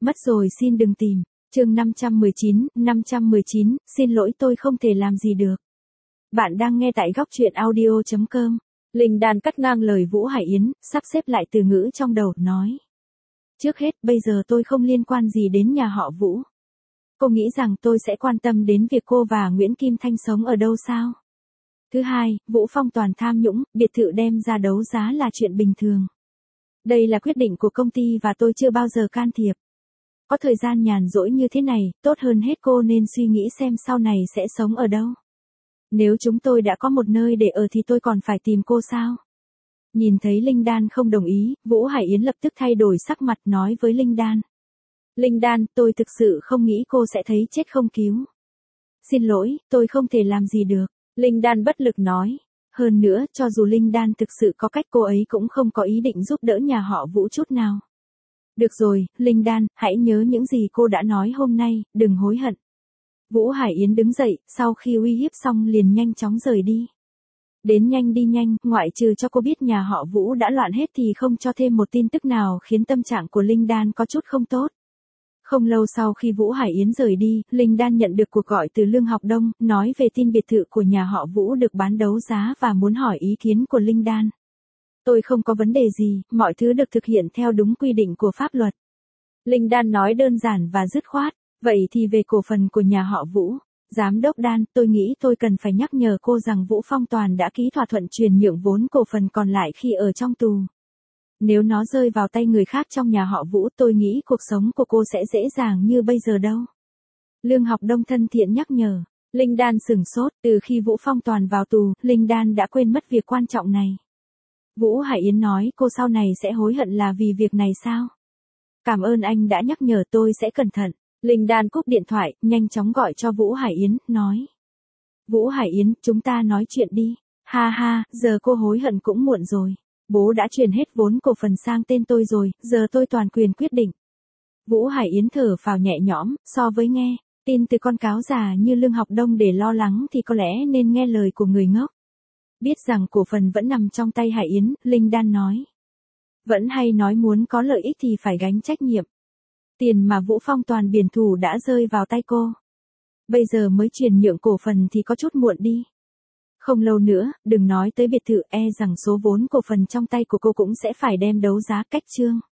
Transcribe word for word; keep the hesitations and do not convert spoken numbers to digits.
Mất rồi xin đừng tìm. Chương năm trăm mười chín, năm trăm mười chín, xin lỗi tôi không thể làm gì được. Bạn đang nghe tại góc truyện audio chấm com. Linh Đan cắt ngang lời Vũ Hải Yến, sắp xếp lại từ ngữ trong đầu, nói. Trước hết, bây giờ tôi không liên quan gì đến nhà họ Vũ. Cô nghĩ rằng tôi sẽ quan tâm đến việc cô và Nguyễn Kim Thanh sống ở đâu sao? Thứ hai, Vũ Phong Toàn tham nhũng, biệt thự đem ra đấu giá là chuyện bình thường. Đây là quyết định của công ty và tôi chưa bao giờ can thiệp. Có thời gian nhàn rỗi như thế này, tốt hơn hết cô nên suy nghĩ xem sau này sẽ sống ở đâu. Nếu chúng tôi đã có một nơi để ở thì tôi còn phải tìm cô sao? Nhìn thấy Linh Đan không đồng ý, Vũ Hải Yến lập tức thay đổi sắc mặt nói với Linh Đan. Linh Đan, tôi thực sự không nghĩ cô sẽ thấy chết không cứu. Xin lỗi, tôi không thể làm gì được. Linh Đan bất lực nói. Hơn nữa, cho dù Linh Đan thực sự có cách cô ấy cũng không có ý định giúp đỡ nhà họ Vũ chút nào. Được rồi, Linh Đan, hãy nhớ những gì cô đã nói hôm nay, đừng hối hận. Vũ Hải Yến đứng dậy, sau khi uy hiếp xong liền nhanh chóng rời đi. Đến nhanh đi nhanh, ngoại trừ cho cô biết nhà họ Vũ đã loạn hết thì không cho thêm một tin tức nào khiến tâm trạng của Linh Đan có chút không tốt. Không lâu sau khi Vũ Hải Yến rời đi, Linh Đan nhận được cuộc gọi từ Lương Học Đông, nói về tin biệt thự của nhà họ Vũ được bán đấu giá và muốn hỏi ý kiến của Linh Đan. Tôi không có vấn đề gì, mọi thứ được thực hiện theo đúng quy định của pháp luật. Linh Đan nói đơn giản và dứt khoát, vậy thì về cổ phần của nhà họ Vũ. Giám đốc Đan, tôi nghĩ tôi cần phải nhắc nhở cô rằng Vũ Phong Toàn đã ký thỏa thuận chuyển nhượng vốn cổ phần còn lại khi ở trong tù. Nếu nó rơi vào tay người khác trong nhà họ Vũ, tôi nghĩ cuộc sống của cô sẽ dễ dàng như bây giờ đâu. Lương Học Đông thân thiện nhắc nhở. Linh Đan sửng sốt, từ khi Vũ Phong Toàn vào tù, Linh Đan đã quên mất việc quan trọng này. Vũ Hải Yến nói cô sau này sẽ hối hận là vì việc này sao? Cảm ơn anh đã nhắc nhở, tôi sẽ cẩn thận. Linh Đan cúp điện thoại, nhanh chóng gọi cho Vũ Hải Yến, nói. Vũ Hải Yến, chúng ta nói chuyện đi. Ha ha, giờ cô hối hận cũng muộn rồi. Bố đã chuyển hết vốn cổ phần sang tên tôi rồi, giờ tôi toàn quyền quyết định. Vũ Hải Yến thở phào nhẹ nhõm, so với nghe tin từ con cáo già như Lương Học Đông để lo lắng thì có lẽ nên nghe lời của người ngốc. Biết rằng cổ phần vẫn nằm trong tay Hải Yến, Linh Đan nói. Vẫn hay nói muốn có lợi ích thì phải gánh trách nhiệm. Tiền mà Vũ Phong Toàn biển thủ đã rơi vào tay cô. Bây giờ mới chuyển nhượng cổ phần thì có chút muộn đi. Không lâu nữa, đừng nói tới biệt thự, e rằng số vốn cổ phần trong tay của cô cũng sẽ phải đem đấu giá, cách chương.